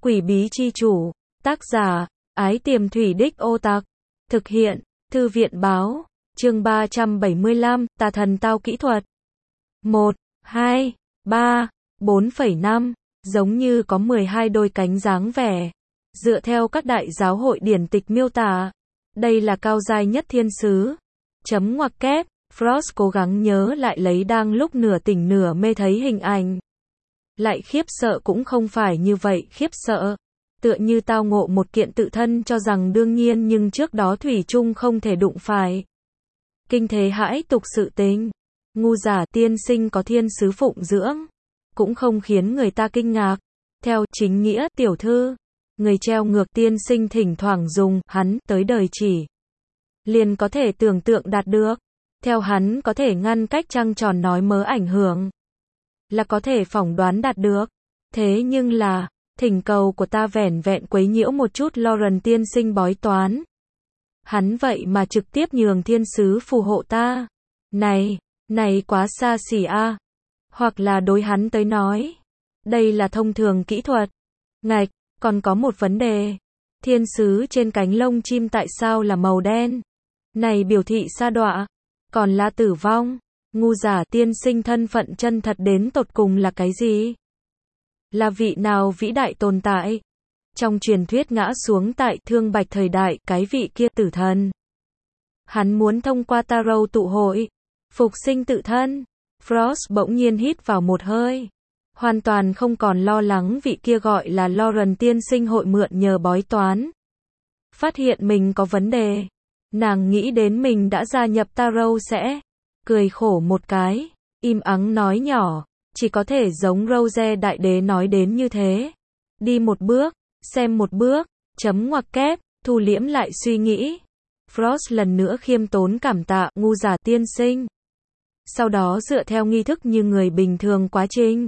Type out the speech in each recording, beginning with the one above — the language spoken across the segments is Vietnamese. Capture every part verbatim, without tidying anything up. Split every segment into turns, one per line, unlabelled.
Quỷ bí chi chủ. Tác giả, Ái Tiềm Thủy Đích Ô Tạc. Thực hiện, Thư viện báo. Chương ba trăm bảy mươi lăm, Tà thần tao kỹ thuật. một, hai, ba, bốn phẩy năm. Giống như có mười hai đôi cánh dáng vẻ. Dựa theo các đại giáo hội điển tịch miêu tả, đây là cao giai nhất thiên sứ. Chấm ngoặc kép, Frost cố gắng nhớ lại lấy đang lúc nửa tỉnh nửa mê thấy hình ảnh. Lại khiếp sợ cũng không phải như vậy khiếp sợ. Tựa như tao ngộ một kiện tự thân cho rằng đương nhiên nhưng trước đó thủy chung không thể đụng phải. Kinh thế hãi tục sự tình. Ngu giả tiên sinh có thiên sứ phụng dưỡng. Cũng không khiến người ta kinh ngạc. Theo chính nghĩa tiểu thư, người treo ngược tiên sinh thỉnh thoảng dùng hắn tới đời chỉ. Liền có thể tưởng tượng đạt được. Theo hắn có thể ngăn cách trăng tròn nói mớ ảnh hưởng. Là có thể phỏng đoán đạt được. Thế nhưng là, thỉnh cầu của ta vẻn vẹn quấy nhiễu một chút Lauren tiên sinh bói toán. Hắn vậy mà trực tiếp nhường thiên sứ phù hộ ta. Này, này quá xa xỉ a. Hoặc là đối hắn tới nói. Đây là thông thường kỹ thuật. Ngạch, còn có một vấn đề. Thiên sứ trên cánh lông chim tại sao là màu đen? Này biểu thị sa đọa. Còn là tử vong. Ngu giả tiên sinh thân phận chân thật đến tột cùng là cái gì? Là vị nào vĩ đại tồn tại? Trong truyền thuyết ngã xuống tại Thương Bạch thời đại, cái vị kia tử thần. Hắn muốn thông qua Tarot tụ hội, phục sinh tự thân. Frost bỗng nhiên hít vào một hơi. Hoàn toàn không còn lo lắng vị kia gọi là Lauren tiên sinh hội mượn nhờ bói toán. Phát hiện mình có vấn đề. Nàng nghĩ đến mình đã gia nhập Tarot sẽ cười khổ một cái, im ắng nói nhỏ, chỉ có thể giống Rose đại đế nói đến như thế. Đi một bước, xem một bước, chấm ngoặc kép, thu liễm lại suy nghĩ. Frost lần nữa khiêm tốn cảm tạ ngu giả tiên sinh. Sau đó dựa theo nghi thức như người bình thường quá trình.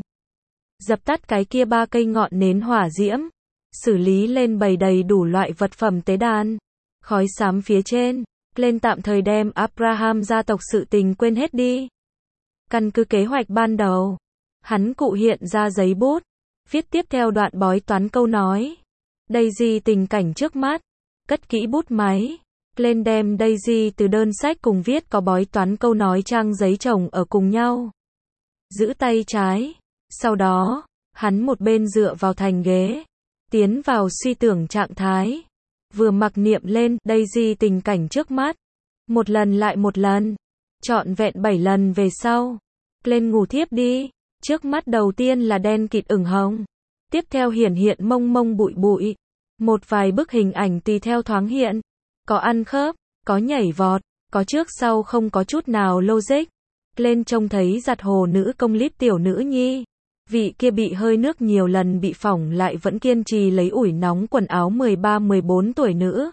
Dập tắt cái kia ba cây ngọn nến hỏa diễm. Xử lý lên bày đầy đủ loại vật phẩm tế đàn. Khói xám phía trên. Lên tạm thời đem Abraham gia tộc sự tình quên hết đi. Căn cứ kế hoạch ban đầu. Hắn cụ hiện ra giấy bút. Viết tiếp theo đoạn bói toán câu nói. Daisy tình cảnh trước mắt. Cất kỹ bút máy. Lên đem Daisy từ đơn sách cùng viết có bói toán câu nói trang giấy chồng ở cùng nhau. Giữ tay trái. Sau đó, hắn một bên dựa vào thành ghế. Tiến vào suy tưởng trạng thái. Vừa mặc niệm lên Daisy tình cảnh trước mắt. Một lần lại một lần. Trọn vẹn bảy lần về sau. Lên ngủ thiếp đi. Trước mắt đầu tiên là đen kịt ửng hồng. Tiếp theo hiển hiện mông mông bụi bụi. Một vài bức hình ảnh tùy theo thoáng hiện. Có ăn khớp, có nhảy vọt, có trước sau không có chút nào logic. Lên trông thấy giặt hồ nữ công líp tiểu nữ nhi. Vị kia bị hơi nước nhiều lần bị phỏng lại vẫn kiên trì lấy ủi nóng quần áo mười ba mười bốn tuổi nữ.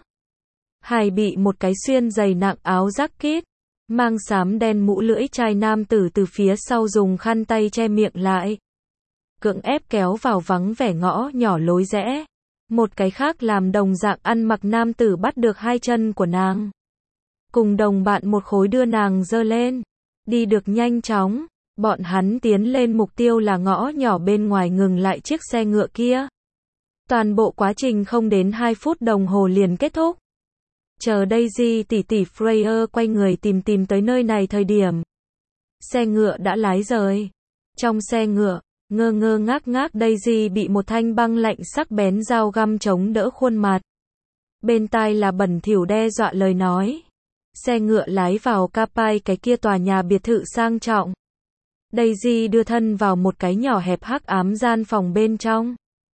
Hài bị một cái xuyên dày nặng áo jacket. Mang xám đen mũ lưỡi chai nam tử từ phía sau dùng khăn tay che miệng lại. Cưỡng ép kéo vào vắng vẻ ngõ nhỏ lối rẽ. Một cái khác làm đồng dạng ăn mặc nam tử bắt được hai chân của nàng. Cùng đồng bạn một khối đưa nàng dơ lên. Đi được nhanh chóng. Bọn hắn tiến lên mục tiêu là ngõ nhỏ bên ngoài ngừng lại chiếc xe ngựa kia. Toàn bộ quá trình không đến hai phút đồng hồ liền kết thúc. Chờ Daisy tỷ tỷ Freya quay người tìm tìm tới nơi này thời điểm. Xe ngựa đã lái rời. Trong xe ngựa, ngơ ngơ ngác ngác Daisy bị một thanh băng lạnh sắc bén dao găm chống đỡ khuôn mặt. Bên tai là bẩn thỉu đe dọa lời nói. Xe ngựa lái vào Capai cái kia tòa nhà biệt thự sang trọng. Daisy đưa thân vào một cái nhỏ hẹp hắc ám gian phòng bên trong.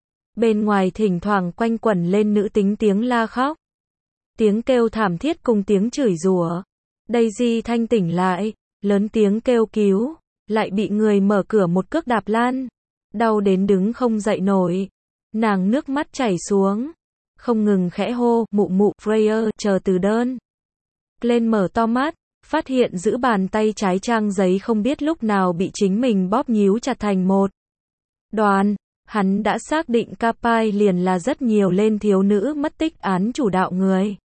Bên ngoài thỉnh thoảng quanh quẩn lên nữ tính tiếng la khóc. Tiếng kêu thảm thiết cùng tiếng chửi rủa. Daisy thanh tỉnh lại, lớn tiếng kêu cứu, lại bị người mở cửa một cước đạp lan. Đau đến đứng không dậy nổi. Nàng nước mắt chảy xuống. Không ngừng khẽ hô, mụ mụ, Freya, chờ từ đơn. Lên mở to mắt, phát hiện giữ bàn tay trái trang giấy không biết lúc nào bị chính mình bóp nhíu chặt thành một đoàn. Hắn đã xác định Capai liền là rất nhiều lên thiếu nữ mất tích án chủ đạo người.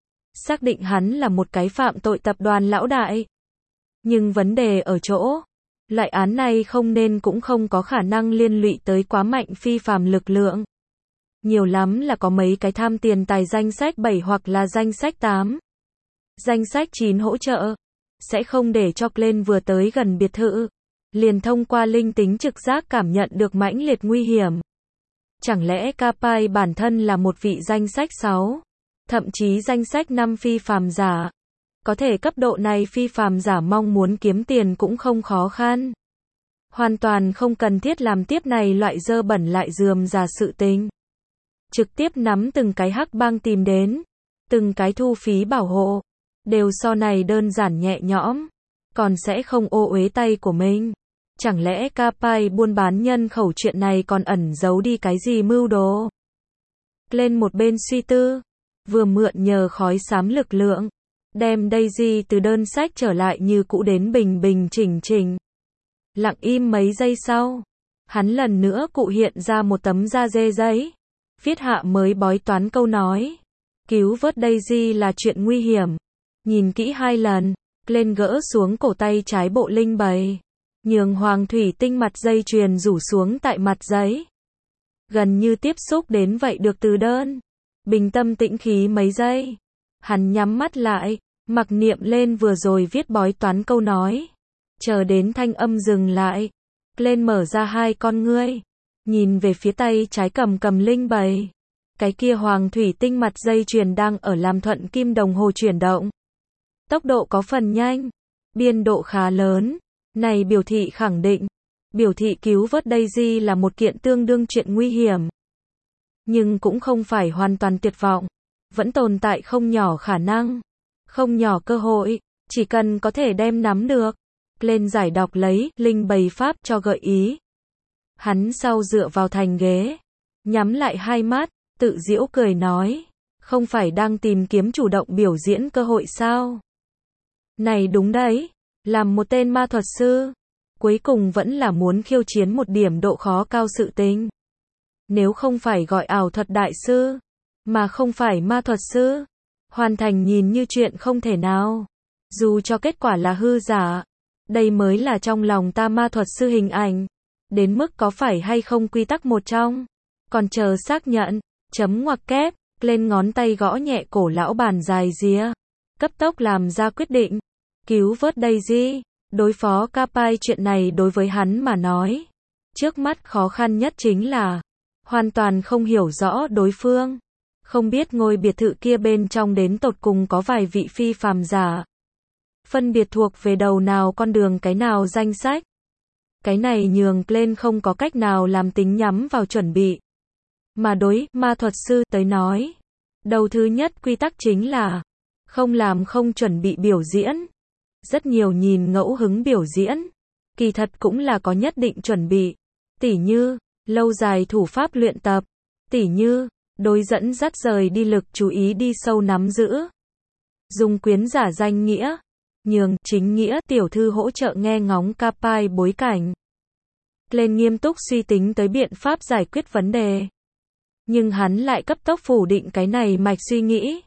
Xác định hắn là một cái phạm tội tập đoàn lão đại. Nhưng vấn đề ở chỗ, loại án này không nên cũng không có khả năng liên lụy tới quá mạnh phi phàm lực lượng. Nhiều lắm là có mấy cái tham tiền tài danh sách bảy hoặc là danh sách tám. Danh sách chín hỗ trợ. Sẽ không để cho Glenn vừa tới gần biệt thự. Liền thông qua linh tính trực giác cảm nhận được mãnh liệt nguy hiểm. Chẳng lẽ Capai bản thân là một vị danh sách sáu? Thậm chí danh sách năm phi phàm giả. Có thể cấp độ này phi phàm giả mong muốn kiếm tiền cũng không khó khăn. Hoàn toàn không cần thiết làm tiếp này loại dơ bẩn lại rườm rà sự tình. Trực tiếp nắm từng cái hắc bang tìm đến. Từng cái thu phí bảo hộ. Đều so này đơn giản nhẹ nhõm. Còn sẽ không ô uế tay của mình. Chẳng lẽ Capai buôn bán nhân khẩu chuyện này còn ẩn giấu đi cái gì mưu đồ? Lên một bên suy tư. Vừa mượn nhờ khói xám lực lượng. Đem Daisy từ đơn sách trở lại như cũ đến bình bình chỉnh chỉnh. Lặng im mấy giây sau. Hắn lần nữa cụ hiện ra một tấm da dê giấy. Viết hạ mới bói toán câu nói. Cứu vớt Daisy là chuyện nguy hiểm. Nhìn kỹ hai lần. Lên gỡ xuống cổ tay trái bộ linh bày. Nhường hoàng thủy tinh mặt dây chuyền rủ xuống tại mặt giấy. Gần như tiếp xúc đến vậy được từ đơn. Bình tâm tĩnh khí mấy giây. Hắn nhắm mắt lại, mặc niệm lên vừa rồi viết bói toán câu nói. Chờ đến thanh âm dừng lại. Lên mở ra hai con ngươi. Nhìn về phía tay trái cầm cầm linh bày. Cái kia hoàng thủy tinh mặt dây chuyền đang ở làm thuận kim đồng hồ chuyển động. Tốc độ có phần nhanh. Biên độ khá lớn. Này biểu thị khẳng định. Biểu thị cứu vớt Daisy là một kiện tương đương chuyện nguy hiểm. Nhưng cũng không phải hoàn toàn tuyệt vọng. Vẫn tồn tại không nhỏ khả năng. Không nhỏ cơ hội. Chỉ cần có thể đem nắm được. Lên giải đọc lấy, linh bày pháp cho gợi ý. Hắn sau dựa vào thành ghế. Nhắm lại hai mắt, tự giễu cười nói. Không phải đang tìm kiếm chủ động biểu diễn cơ hội sao? Này đúng đấy. Làm một tên ma thuật sư. Cuối cùng vẫn là muốn khiêu chiến một điểm độ khó cao sự tình. Nếu không phải gọi ảo thuật đại sư. Mà không phải ma thuật sư. Hoàn thành nhìn như chuyện không thể nào. Dù cho kết quả là hư giả. Đây mới là trong lòng ta ma thuật sư hình ảnh. Đến mức có phải hay không quy tắc một trong. Còn chờ xác nhận. Chấm ngoặc kép. Lên ngón tay gõ nhẹ cổ lão bàn dài rìa. Cấp tốc làm ra quyết định. Cứu vớt Daisy. Đối phó Capai chuyện này đối với hắn mà nói. Trước mắt khó khăn nhất chính là. Hoàn toàn không hiểu rõ đối phương. Không biết ngôi biệt thự kia bên trong đến tột cùng có vài vị phi phàm giả. Phân biệt thuộc về đầu nào con đường cái nào danh sách. Cái này nhường lên không có cách nào làm tính nhắm vào chuẩn bị. Mà đối ma thuật sư tới nói. Đầu thứ nhất quy tắc chính là. Không làm không chuẩn bị biểu diễn. Rất nhiều nhìn ngẫu hứng biểu diễn. Kỳ thật cũng là có nhất định chuẩn bị. Tỉ như, lâu dài thủ pháp luyện tập. Tỉ như, đối dẫn dắt rời đi lực chú ý đi sâu nắm giữ. Dùng quyến giả danh nghĩa. Nhường chính nghĩa tiểu thư hỗ trợ nghe ngóng Capai bối cảnh. Lên nghiêm túc suy tính tới biện pháp giải quyết vấn đề. Nhưng hắn lại cấp tốc phủ định cái này mạch suy nghĩ.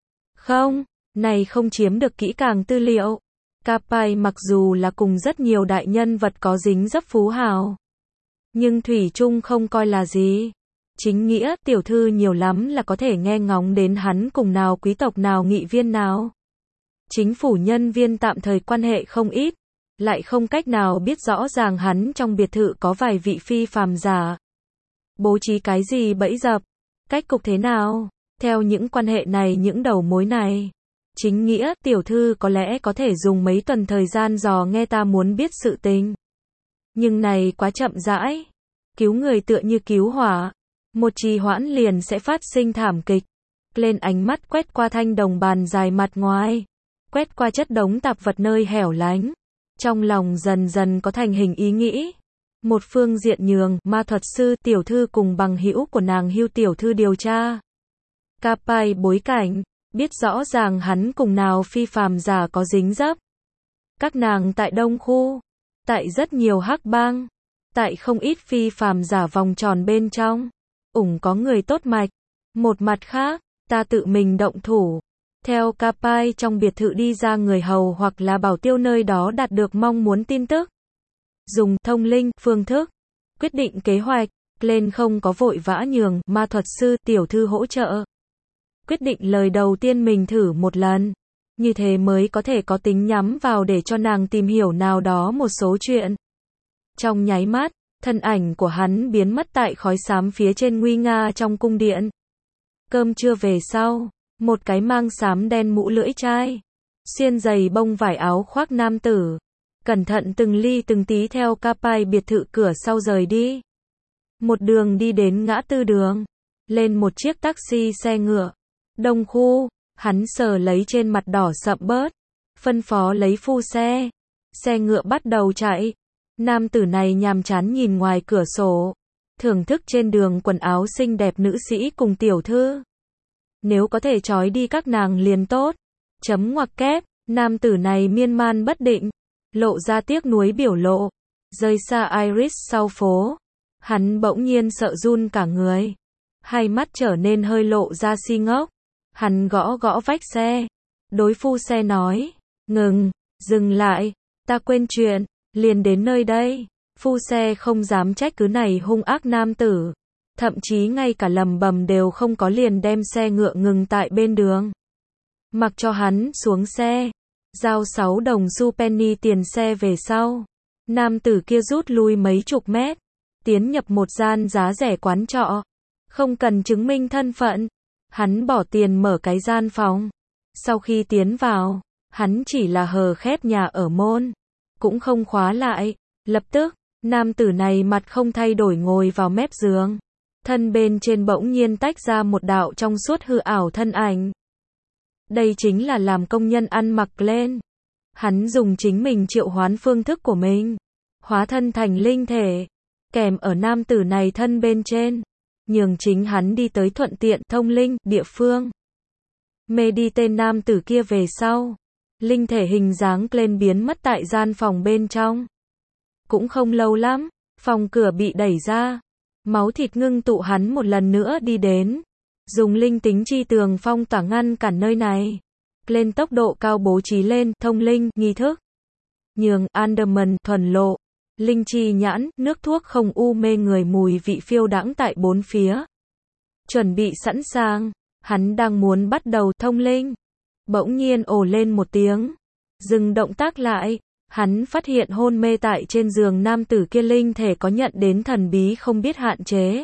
Không, này không chiếm được kỹ càng tư liệu. Capai mặc dù là cùng rất nhiều đại nhân vật có dính dấp phú hào. Nhưng thủy chung không coi là gì. Chính nghĩa tiểu thư nhiều lắm là có thể nghe ngóng đến hắn cùng nào quý tộc nào nghị viên nào. Chính phủ nhân viên tạm thời quan hệ không ít. Lại không cách nào biết rõ ràng hắn trong biệt thự có vài vị phi phàm giả. Bố trí cái gì bẫy dập. Cách cục thế nào. Theo những quan hệ này những đầu mối này. Chính nghĩa tiểu thư có lẽ có thể dùng mấy tuần thời gian dò nghe ta muốn biết sự tình. Nhưng này quá chậm rãi. Cứu người tựa như cứu hỏa. Một trì hoãn liền sẽ phát sinh thảm kịch. Lên ánh mắt quét qua thanh đồng bàn dài mặt ngoài. Quét qua chất đống tạp vật nơi hẻo lánh. Trong lòng dần dần có thành hình ý nghĩ. Một phương diện nhường ma thuật sư tiểu thư cùng bằng hữu của nàng Hưu tiểu thư điều tra. Capai bối cảnh. Biết rõ ràng hắn cùng nào phi phàm giả có dính dấp. Các nàng tại Đông Khu. Tại rất nhiều hắc bang. Tại không ít phi phàm giả vòng tròn bên trong. Ủng có người tốt mạch. Một mặt khác, ta tự mình động thủ. Theo Capai trong biệt thự đi ra người hầu hoặc là bảo tiêu nơi đó đạt được mong muốn tin tức. Dùng thông linh phương thức. Quyết định kế hoạch. Glenn không có vội vã nhường ma thuật sư tiểu thư hỗ trợ. Quyết định lời đầu tiên mình thử một lần. Như thế mới có thể có tính nhắm vào để cho nàng tìm hiểu nào đó một số chuyện. Trong nháy mắt, thân ảnh của hắn biến mất tại khói xám phía trên nguy nga trong cung điện. Cơm trưa về sau, một cái mang xám đen mũ lưỡi chai, xiên giày bông vải áo khoác nam tử, cẩn thận từng ly từng tí theo Capai biệt thự cửa sau rời đi. Một đường đi đến ngã tư đường, lên một chiếc taxi xe ngựa. Đông khu, hắn sờ lấy trên mặt đỏ sậm bớt, phân phó lấy phu xe. Xe ngựa bắt đầu chạy. Nam tử này nhàm chán nhìn ngoài cửa sổ, thưởng thức trên đường quần áo xinh đẹp nữ sĩ cùng tiểu thư. Nếu có thể trói đi các nàng liền tốt. Chấm ngoặc kép, nam tử này miên man bất định, lộ ra tiếc nuối biểu lộ. Rời xa Iris sau phố, hắn bỗng nhiên sợ run cả người. Hai mắt trở nên hơi lộ ra si ngốc. Hắn gõ gõ vách xe. Đối phu xe nói, ngừng, dừng lại, ta quên chuyện, liền đến nơi đây. Phu xe không dám trách cứ này hung ác nam tử. Thậm chí ngay cả lầm bầm đều không có, liền đem xe ngựa ngừng tại bên đường. Mặc cho hắn xuống xe, giao sáu đồng xu penny tiền xe về sau. Nam tử kia rút lui mấy chục mét, tiến nhập một gian giá rẻ quán trọ. Không cần chứng minh thân phận, hắn bỏ tiền mở cái gian phòng. Sau khi tiến vào, hắn chỉ là hờ khép nhà ở môn, cũng không khóa lại. Lập tức, nam tử này mặt không thay đổi ngồi vào mép giường. Thân bên trên bỗng nhiên tách ra một đạo trong suốt hư ảo thân ảnh. Đây chính là làm công nhân ăn mặc lên. Hắn dùng chính mình triệu hoán phương thức của mình, hóa thân thành linh thể, kèm ở nam tử này thân bên trên, nhường chính hắn đi tới thuận tiện thông linh địa phương. Mê đi tên nam tử kia về sau, linh thể hình dáng lên biến mất tại gian phòng bên trong. Cũng không lâu lắm, phòng cửa bị đẩy ra. Máu thịt ngưng tụ hắn một lần nữa đi đến, dùng linh tính chi tường phong tỏa ngăn cản nơi này. Lên tốc độ cao bố trí lên thông linh nghi thức, nhường Anderman thuần lộ, linh chi nhãn, nước thuốc không u mê người mùi vị phiêu đãng tại bốn phía. Chuẩn bị sẵn sàng, hắn đang muốn bắt đầu thông linh. Bỗng nhiên ồ lên một tiếng, dừng động tác lại. Hắn phát hiện hôn mê tại trên giường nam tử kia linh thể có nhận đến thần bí không biết hạn chế.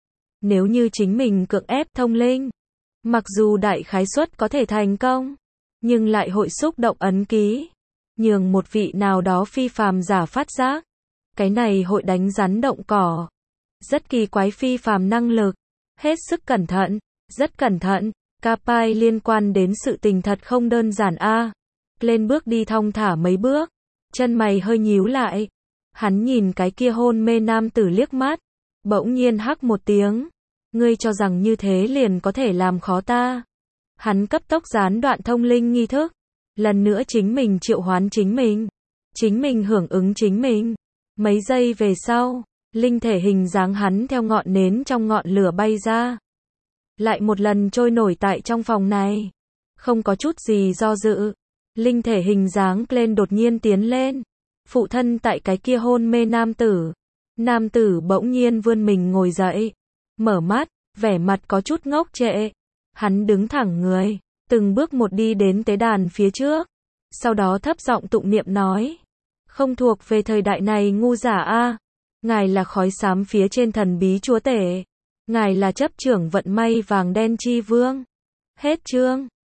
Nếu như chính mình cưỡng ép thông linh, mặc dù đại khái suất có thể thành công, nhưng lại hội xúc động ấn ký, nhường một vị nào đó phi phàm giả phát giác. Cái này hội đánh rắn động cỏ. Rất kỳ quái phi phàm năng lực. Hết sức cẩn thận, rất cẩn thận. Capai liên quan đến sự tình thật không đơn giản a. Lên bước đi thong thả mấy bước, chân mày hơi nhíu lại. Hắn nhìn cái kia hôn mê nam tử liếc mắt, bỗng nhiên hắc một tiếng. Ngươi cho rằng như thế liền có thể làm khó ta. Hắn cấp tốc gián đoạn thông linh nghi thức. Lần nữa chính mình triệu hoán chính mình. Chính mình hưởng ứng chính mình. Mấy giây về sau, linh thể hình dáng hắn theo ngọn nến trong ngọn lửa bay ra. Lại một lần trôi nổi tại trong phòng này. Không có chút gì do dự. Linh thể hình dáng lên đột nhiên tiến lên. Phụ thân tại cái kia hôn mê nam tử. Nam tử bỗng nhiên vươn mình ngồi dậy. Mở mắt, vẻ mặt có chút ngốc trệ. Hắn đứng thẳng người, từng bước một đi đến tế đàn phía trước. Sau đó thấp giọng tụng niệm nói. Không thuộc về thời đại này ngu giả a. Ngài là khói xám phía trên thần bí chúa tể. Ngài là chấp trưởng vận may vàng đen chi vương. Hết chương.